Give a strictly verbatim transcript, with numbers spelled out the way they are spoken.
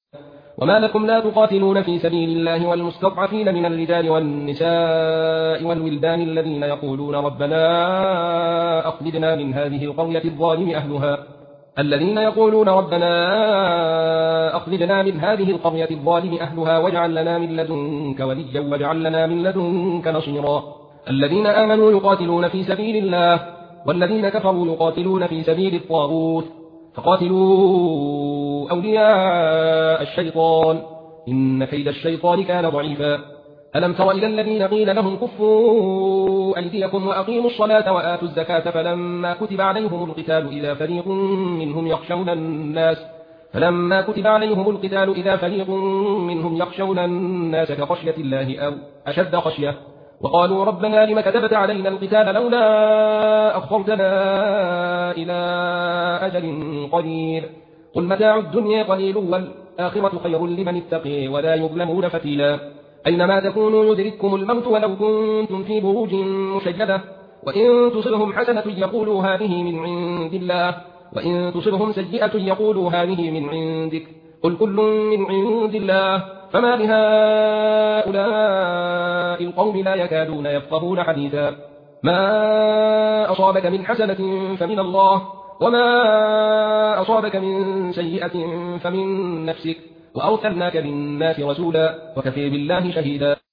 وما لكم لا تقاتلون في سبيل الله والمستضعفين من الرجال والنساء والولدان الذين يقولون ربنا أخرجنا من هذه القرية الظالم أهلها الذين يقولون ربنا أخرجنا من هذه القرية الظالم أهلها واجعل لنا من لدنك وليا واجعل لنا من لدنك نصيرا الذين آمنوا يقاتلون في سبيل الله والذين كفروا يقاتلون في سبيل الطاغوت فقاتلوا أولياء الشيطان إن كيد الشيطان كان ضعيفا ألم تر إلى الذين قيل لهم كفوا أيديكم وأقيموا الصلاة وآتوا الزكاة فلما كتب عليهم القتال إذا فريق منهم يخشون الناس فلما كتب عليهم القتال إذا فريق منهم يخشون الناس كخشية الله أو أشد خشية وقالوا ربنا لم كتبت علينا القتال لولا أخرتنا إلى أجل قليل قل متاع الدنيا قليل والآخرة خير لمن اتقي ولا يظلمون فتيلا أينما تكونوا يدرككم الموت ولو كنتم في بروج مشيدة وإن تصبهم حسنة يقولوا هذه من عند الله وإن تصبهم سيئة يقولوا هذه من عندك قل كل من عند الله فما لهؤلاء القوم لا يكادون يفقهون حديثا ما أصابك من حسنة فمن الله وما أصابك من سيئة فمن نفسك وأرسلناك للناس رسولا وكفى بالله شهيدا